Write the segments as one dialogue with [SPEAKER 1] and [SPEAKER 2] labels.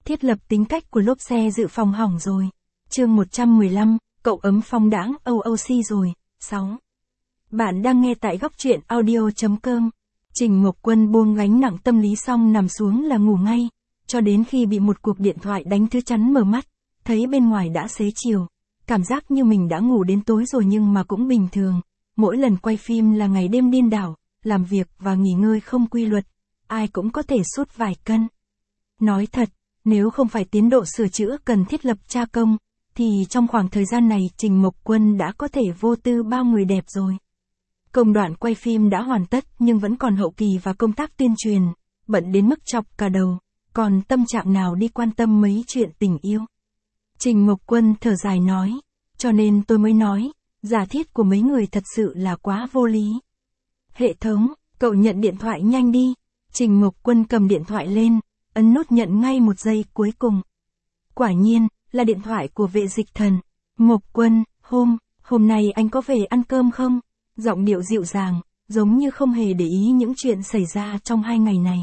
[SPEAKER 1] Thiết lập tính cách của lốp xe dự phòng hỏng rồi. Chương 115, cậu ấm phong đãng OOC rồi. 6. Bạn đang nghe tại góc truyện audio.com. Trình Mộc Quân buông gánh nặng tâm lý xong nằm xuống là ngủ ngay, cho đến khi bị một cuộc điện thoại đánh thứ chắn mở mắt, thấy bên ngoài đã xế chiều. Cảm giác như mình đã ngủ đến tối rồi nhưng mà cũng bình thường. Mỗi lần quay phim là ngày đêm điên đảo, làm việc và nghỉ ngơi không quy luật, ai cũng có thể sút vài cân. Nói thật, nếu không phải tiến độ sửa chữa cần thiết lập tra công, thì trong khoảng thời gian này Trình Mộc Quân đã có thể vô tư bao người đẹp rồi. Công đoạn quay phim đã hoàn tất nhưng vẫn còn hậu kỳ và công tác tuyên truyền, bận đến mức chọc cả đầu, còn tâm trạng nào đi quan tâm mấy chuyện tình yêu. Trình Mộc Quân thở dài nói, cho nên tôi mới nói, giả thiết của mấy người thật sự là quá vô lý. Hệ thống, cậu nhận điện thoại nhanh đi. Trình Mộc Quân cầm điện thoại lên, ấn nút nhận ngay một giây cuối cùng. Quả nhiên, là điện thoại của Vệ Dịch Thần. Mộc Quân, hôm nay anh có về ăn cơm không? Giọng điệu dịu dàng, giống như không hề để ý những chuyện xảy ra trong 2 ngày này.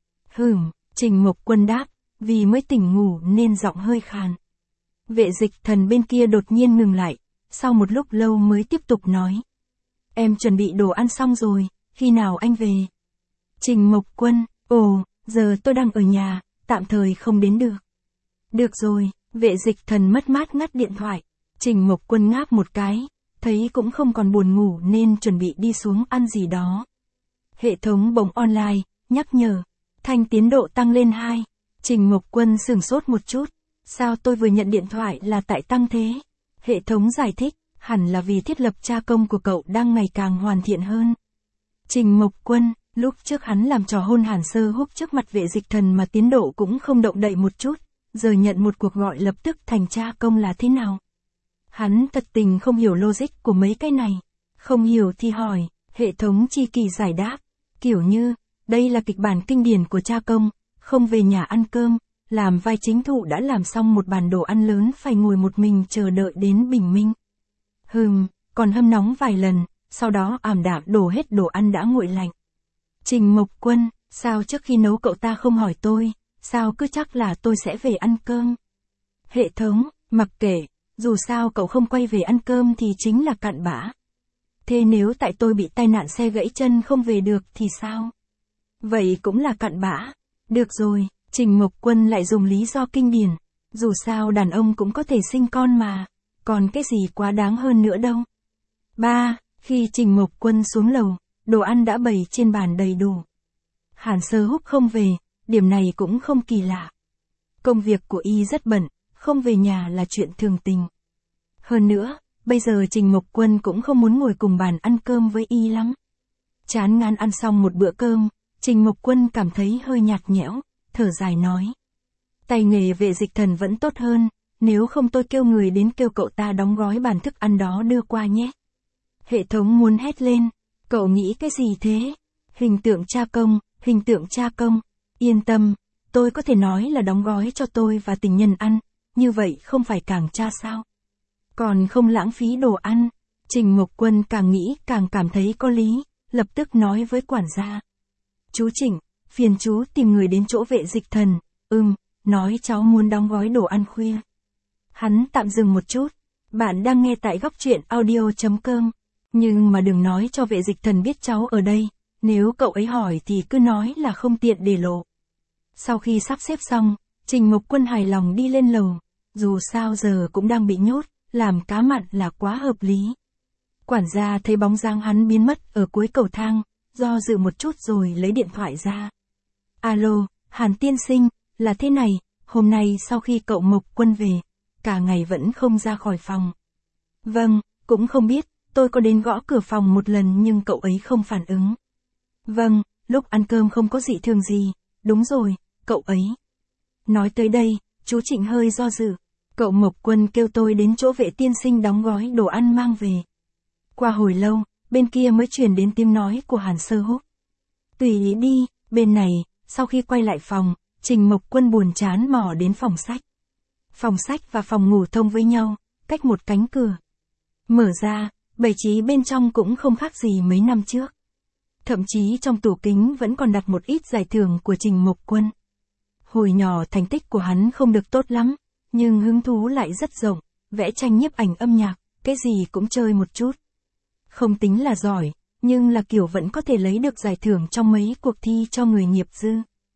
[SPEAKER 1] Trình Mộc Quân đáp, vì mới tỉnh ngủ nên giọng hơi khàn. Vệ Dịch Thần bên kia đột nhiên ngừng lại, sau một lúc lâu mới tiếp tục nói. Em chuẩn bị đồ ăn xong rồi, khi nào anh về? Trình Mộc Quân, giờ tôi đang ở nhà, tạm thời không đến được. Được rồi, Vệ Dịch Thần mất mát ngắt điện thoại. Trình Mộc Quân ngáp một cái, thấy cũng không còn buồn ngủ nên chuẩn bị đi xuống ăn gì đó. Hệ thống bỗng online, nhắc nhở. Thanh tiến độ tăng lên 2. Trình Mộc Quân sửng sốt một chút. Sao tôi vừa nhận điện thoại là tại tăng thế? Hệ thống giải thích, hẳn là vì thiết lập tra công của cậu đang ngày càng hoàn thiện hơn. Trình Mộc Quân, lúc trước hắn làm trò hôn Hàn Sơ Húc trước mặt Vệ Dịch Thần mà tiến độ cũng không động đậy một chút, giờ nhận một cuộc gọi lập tức thành tra công là thế nào? Hắn thật tình không hiểu logic của mấy cái này. Không hiểu thì hỏi, hệ thống chi kỳ giải đáp. Kiểu như, đây là kịch bản kinh điển của tra công, không về nhà ăn cơm, làm vai chính thụ đã làm xong một bàn đồ ăn lớn phải ngồi một mình chờ đợi đến bình minh. Còn hâm nóng vài lần, sau đó ảm đạm đổ hết đồ ăn đã nguội lạnh. Trình Mộc Quân, sao trước khi nấu cậu ta không hỏi tôi, sao cứ chắc là tôi sẽ về ăn cơm? Hệ thống, mặc kệ, dù sao cậu không quay về ăn cơm thì chính là cặn bã. Thế nếu tại tôi bị tai nạn xe gãy chân không về được thì sao? Vậy cũng là cặn bã. Được rồi, Trình Mộc Quân lại dùng lý do kinh điển. Dù sao đàn ông cũng có thể sinh con mà, còn cái gì quá đáng hơn nữa đâu. 3. Khi Trình Mộc Quân xuống lầu, đồ ăn đã bày trên bàn đầy đủ. Hàn Sơ Húc không về, điểm này cũng không kỳ lạ. Công việc của y rất bận, không về nhà là chuyện thường tình. Hơn nữa, bây giờ Trình Mộc Quân cũng không muốn ngồi cùng bàn ăn cơm với y lắm. Chán ngán ăn xong một bữa cơm, Trình Mộc Quân cảm thấy hơi nhạt nhẽo, thở dài nói. Tay nghề Vệ Dịch Thần vẫn tốt hơn, nếu không tôi kêu người đến kêu cậu ta đóng gói bàn thức ăn đó đưa qua nhé. Hệ thống muốn hét lên, cậu nghĩ cái gì thế? Hình tượng tra công, yên tâm, tôi có thể nói là đóng gói cho tôi và tình nhân ăn, như vậy không phải càng tra sao? Còn không lãng phí đồ ăn. Trình Mộc Quân càng nghĩ càng cảm thấy có lý, lập tức nói với quản gia. Chú Trình, phiền chú tìm người đến chỗ Vệ Dịch Thần, nói cháu muốn đóng gói đồ ăn khuya. Hắn tạm dừng một chút, bạn đang nghe tại góc truyện audio.com, nhưng mà đừng nói cho Vệ Dịch Thần biết cháu ở đây, nếu cậu ấy hỏi thì cứ nói là không tiện để lộ. Sau khi sắp xếp xong, Trình Mộc Quân hài lòng đi lên lầu, dù sao giờ cũng đang bị nhốt, làm cá mặn là quá hợp lý. Quản gia thấy bóng dáng hắn biến mất ở cuối cầu thang, do dự một chút rồi lấy điện thoại ra. Alo, Hàn tiên sinh, là thế này, hôm nay sau khi cậu Mộc Quân về, cả ngày vẫn không ra khỏi phòng. Vâng, cũng không biết, tôi có đến gõ cửa phòng một lần nhưng cậu ấy không phản ứng. Vâng, lúc ăn cơm không có dị thường gì, đúng rồi, cậu ấy. Nói tới đây, chú Trịnh hơi do dự. Cậu Mộc Quân kêu tôi đến chỗ Vệ tiên sinh đóng gói đồ ăn mang về. Qua hồi lâu, bên kia mới truyền đến tiếng nói của Hàn Sơ Húc. Tùy ý đi, bên này, sau khi quay lại phòng, Trình Mộc Quân buồn chán mò đến phòng sách. Phòng sách và phòng ngủ thông với nhau, cách một cánh cửa. Mở ra, bày trí bên trong cũng không khác gì mấy năm trước. Thậm chí trong tủ kính vẫn còn đặt một ít giải thưởng của Trình Mộc Quân. Hồi nhỏ thành tích của hắn không được tốt lắm, nhưng hứng thú lại rất rộng, vẽ tranh nhiếp ảnh âm nhạc, cái gì cũng chơi một chút. Không tính là giỏi, nhưng là kiểu vẫn có thể lấy được giải thưởng trong mấy cuộc thi cho người nghiệp dư.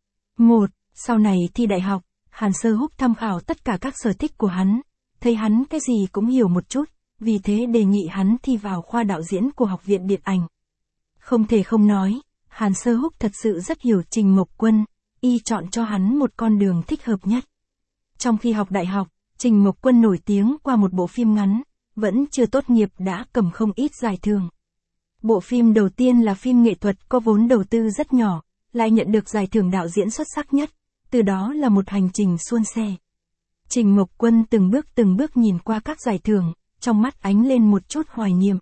[SPEAKER 1] Sau này thi đại học, Hàn Sơ-húc tham khảo tất cả các sở thích của hắn, thấy hắn cái gì cũng hiểu một chút, vì thế đề nghị hắn thi vào khoa đạo diễn của Học viện Điện ảnh. Không thể không nói, Hàn Sơ-húc thật sự rất hiểu Trình Mộc Quân, y chọn cho hắn một con đường thích hợp nhất. Trong khi học đại học, Trình Mộc Quân nổi tiếng qua một bộ phim ngắn, vẫn chưa tốt nghiệp đã cầm không ít giải thưởng. Bộ phim đầu tiên là phim nghệ thuật có vốn đầu tư rất nhỏ, lại nhận được giải thưởng đạo diễn xuất sắc nhất, từ đó là một hành trình suôn sẻ. Trình Mộc Quân từng bước nhìn qua các giải thưởng, trong mắt ánh lên một chút hoài niệm.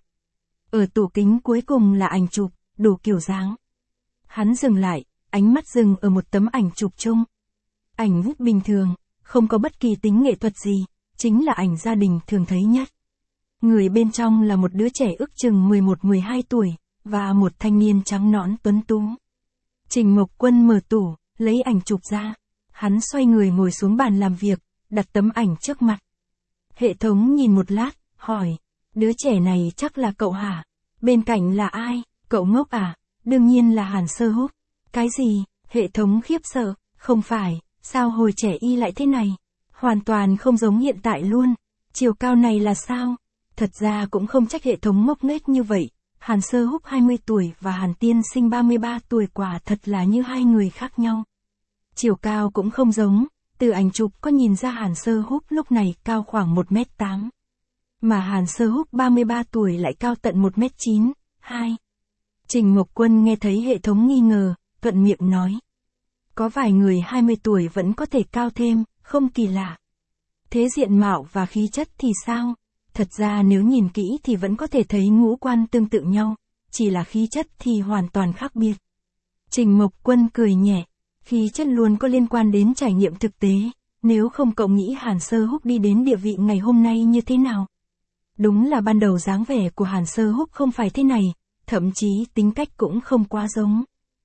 [SPEAKER 1] Ở tủ kính cuối cùng là ảnh chụp, đủ kiểu dáng. Hắn dừng lại, ánh mắt dừng ở một tấm ảnh chụp chung. Ảnh vút bình thường, không có bất kỳ tính nghệ thuật gì, chính là ảnh gia đình thường thấy nhất. Người bên trong là một đứa trẻ ước chừng 11-12 tuổi, và một thanh niên trắng nõn tuấn tú. Trình Mộc Quân mở tủ, lấy ảnh chụp ra. Hắn xoay người ngồi xuống bàn làm việc, đặt tấm ảnh trước mặt. Hệ thống nhìn một lát, hỏi, đứa trẻ này chắc là cậu hả? Bên cạnh là ai? Cậu ngốc à? Đương nhiên là Hàn Sơ-húc. Cái gì? Hệ thống khiếp sợ, không phải, sao hồi trẻ y lại thế này? Hoàn toàn không giống hiện tại luôn. Chiều cao này là sao? Thật ra cũng không trách hệ thống ngốc nghếch như vậy. Hàn Sơ-húc 20 tuổi và Hàn Tiên Sinh 33 tuổi quả thật là như hai người khác nhau. Chiều cao cũng không giống, từ ảnh chụp có nhìn ra Hàn Sơ-húc lúc này cao khoảng 1m8. Mà Hàn Sơ-húc 33 tuổi lại cao tận 1m9, 2. Trình Mộc Quân nghe thấy hệ thống nghi ngờ, thuận miệng nói. Có vài người 20 tuổi vẫn có thể cao thêm, không kỳ lạ. Thế diện mạo và khí chất thì sao? Thật ra nếu nhìn kỹ thì vẫn có thể thấy ngũ quan tương tự nhau, chỉ là khí chất thì hoàn toàn khác biệt. Trình Mộc Quân cười nhẹ, khí chất luôn có liên quan đến trải nghiệm thực tế, nếu không cậu nghĩ Hàn Sơ-húc đi đến địa vị ngày hôm nay như thế nào? Đúng là ban đầu dáng vẻ của Hàn Sơ-húc không phải thế này, thậm chí tính cách cũng không quá giống.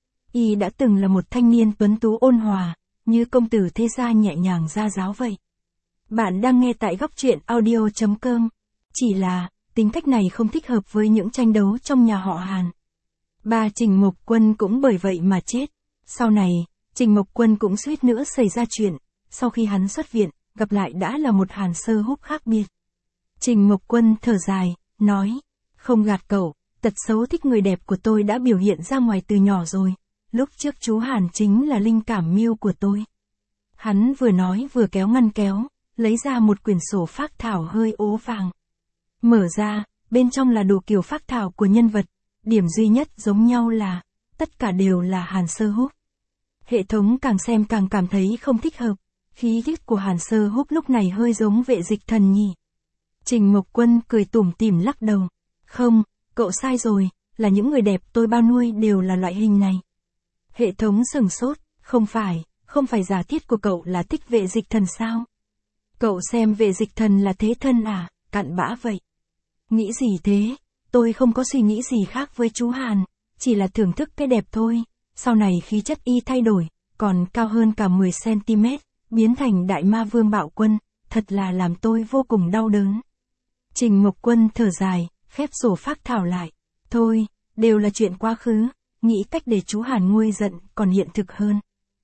[SPEAKER 1] Y đã từng là một thanh niên tuấn tú ôn hòa, như công tử thế gia nhẹ nhàng gia giáo vậy. Bạn đang nghe tại góc truyện audio.com. Chỉ là, tính cách này không thích hợp với những tranh đấu trong nhà họ Hàn. Ba Trình Mộc Quân cũng bởi vậy mà chết. Sau này, Trình Mộc Quân cũng suýt nữa xảy ra chuyện. Sau khi hắn xuất viện, gặp lại đã là một Hàn Sơ-húc khác biệt. Trình Mộc Quân thở dài, nói, không gạt cậu, tật xấu thích người đẹp của tôi đã biểu hiện ra ngoài từ nhỏ rồi. Lúc trước chú Hàn chính là linh cảm mưu của tôi. Hắn vừa nói vừa kéo ngăn kéo, lấy ra một quyển sổ phác thảo hơi ố vàng. Mở ra, bên trong là đủ kiểu phác thảo của nhân vật, điểm duy nhất giống nhau là, tất cả đều là Hàn Sơ-húc. Hệ thống càng xem càng cảm thấy không thích hợp, khí chất của Hàn Sơ-húc lúc này hơi giống Vệ Dịch Thần nhỉ. Trình Mộc Quân cười tủm tỉm lắc đầu, không, cậu sai rồi, là những người đẹp tôi bao nuôi đều là loại hình này. Hệ thống sửng sốt, không phải giả thiết của cậu là thích Vệ Dịch Thần sao? Cậu xem Vệ Dịch Thần là thế thân à, cặn bã vậy. Nghĩ gì thế, tôi không có suy nghĩ gì khác với chú Hàn, chỉ là thưởng thức cái đẹp thôi. Sau này khí chất y thay đổi, còn cao hơn cả 10cm, biến thành đại ma vương Bạo Quân, thật là làm tôi vô cùng đau đớn. Trình Mộc Quân thở dài, khép sổ phác thảo lại. Thôi, đều là chuyện quá khứ, nghĩ cách để chú Hàn nguôi giận còn hiện thực hơn.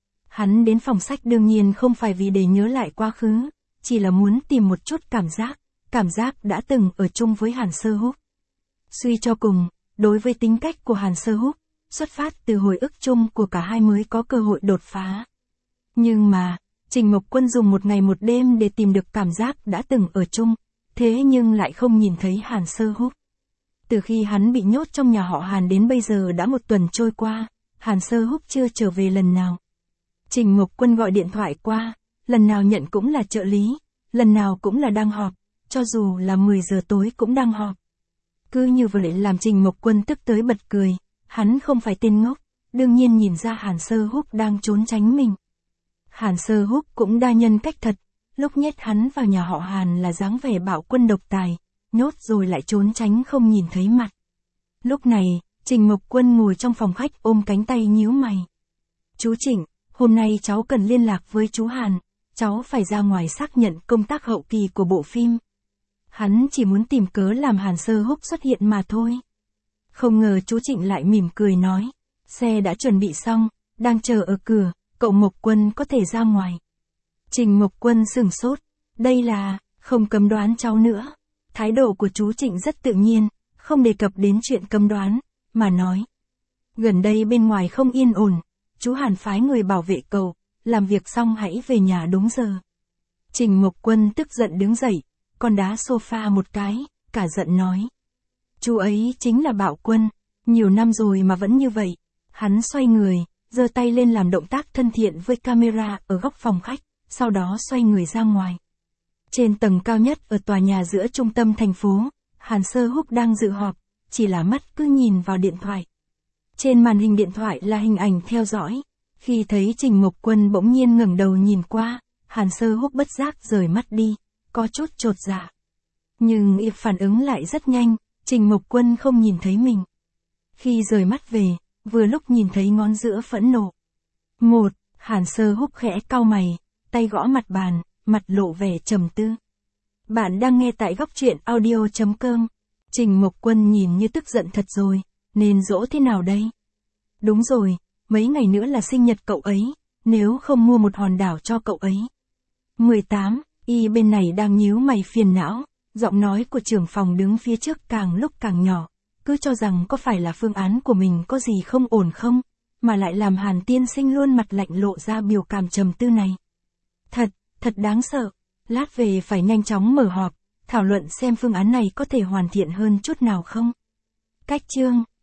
[SPEAKER 1] Hắn đến phòng sách đương nhiên không phải vì để nhớ lại quá khứ, chỉ là muốn tìm một chút cảm giác đã từng ở chung với Hàn Sơ-húc. Suy cho cùng, đối với tính cách của Hàn Sơ-húc, xuất phát từ hồi ức chung của cả hai mới có cơ hội đột phá. Nhưng mà, Trình Mộc Quân dùng một ngày một đêm để tìm được cảm giác đã từng ở chung, thế nhưng lại không nhìn thấy Hàn Sơ-húc. Từ khi hắn bị nhốt trong nhà họ Hàn đến bây giờ đã 1 tuần trôi qua, Hàn Sơ-húc chưa trở về lần nào. Trình Mộc Quân gọi điện thoại qua, lần nào nhận cũng là trợ lý, lần nào cũng là đang họp, cho dù là 10 giờ tối cũng đang họp. Cứ như vậy làm Trình Mộc Quân tức tới bật cười, hắn không phải tên ngốc, đương nhiên nhìn ra Hàn Sơ-húc đang trốn tránh mình. Hàn Sơ-húc cũng đa nhân cách thật, lúc nhét hắn vào nhà họ Hàn là dáng vẻ Bạo Quân độc tài, nhốt rồi lại trốn tránh không nhìn thấy mặt. Lúc này, Trình Mộc Quân ngồi trong phòng khách ôm cánh tay nhíu mày. Chú Trịnh, hôm nay cháu cần liên lạc với chú Hàn, cháu phải ra ngoài xác nhận công tác hậu kỳ của bộ phim. Hắn chỉ muốn tìm cớ làm Hàn Sơ Húc xuất hiện mà thôi. Không ngờ chú Trịnh lại mỉm cười nói, xe đã chuẩn bị xong, đang chờ ở cửa, cậu Mộc Quân có thể ra ngoài. Trình Mộc Quân sửng sốt, đây là, không cấm đoán cháu nữa. Thái độ của chú Trịnh rất tự nhiên, không đề cập đến chuyện cấm đoán, mà nói. Gần đây bên ngoài không yên ổn, chú Hàn phái người bảo vệ cậu, làm việc xong hãy về nhà đúng giờ. Trình Mộc Quân tức giận đứng dậy, còn đá sofa một cái, cả giận nói. Chú ấy chính là Bạo Quân, nhiều năm rồi mà vẫn như vậy. Hắn xoay người, giơ tay lên làm động tác thân thiện với camera ở góc phòng khách, sau đó xoay người ra ngoài. Trên tầng cao nhất ở tòa nhà giữa trung tâm thành phố, Hàn Sơ Húc đang dự họp, chỉ là mắt cứ nhìn vào điện thoại. Trên màn hình điện thoại là hình ảnh theo dõi. Khi thấy Trình Mộc Quân bỗng nhiên ngẩng đầu nhìn qua, Hàn Sơ Húc bất giác rời mắt đi, có chút chột dạ. Nhưng y phản ứng lại rất nhanh, Trình Mộc Quân không nhìn thấy mình. Khi rời mắt về, vừa lúc nhìn thấy ngón giữa phẫn nộ. Hàn Sơ Húc khẽ cau mày, tay gõ mặt bàn, mặt lộ vẻ trầm tư. Bạn đang nghe tại góc truyện audio.com. Trình Mộc Quân nhìn như tức giận thật rồi, nên dỗ thế nào đây? Đúng rồi, mấy ngày nữa là sinh nhật cậu ấy, nếu không mua một hòn đảo cho cậu ấy. 18, y bên này đang nhíu mày phiền não, giọng nói của trưởng phòng đứng phía trước càng lúc càng nhỏ, cứ cho rằng có phải là phương án của mình có gì không ổn không, mà lại làm Hàn tiên sinh luôn mặt lạnh lộ ra biểu cảm trầm tư này. Thật đáng sợ, lát về phải nhanh chóng mở họp, thảo luận xem phương án này có thể hoàn thiện hơn chút nào không. Cách chương